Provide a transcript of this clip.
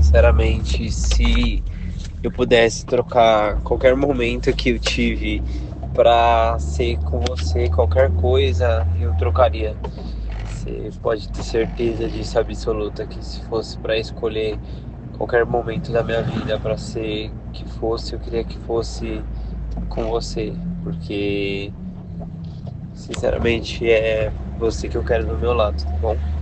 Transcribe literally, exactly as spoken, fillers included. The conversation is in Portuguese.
sinceramente, se eu pudesse trocar qualquer momento que eu tive pra ser com você, qualquer coisa, eu trocaria. Você pode ter certeza disso absoluta, que se fosse pra escolher qualquer momento da minha vida pra ser que fosse, eu queria que fosse com você, porque sinceramente é você que eu quero do meu lado, tá bom?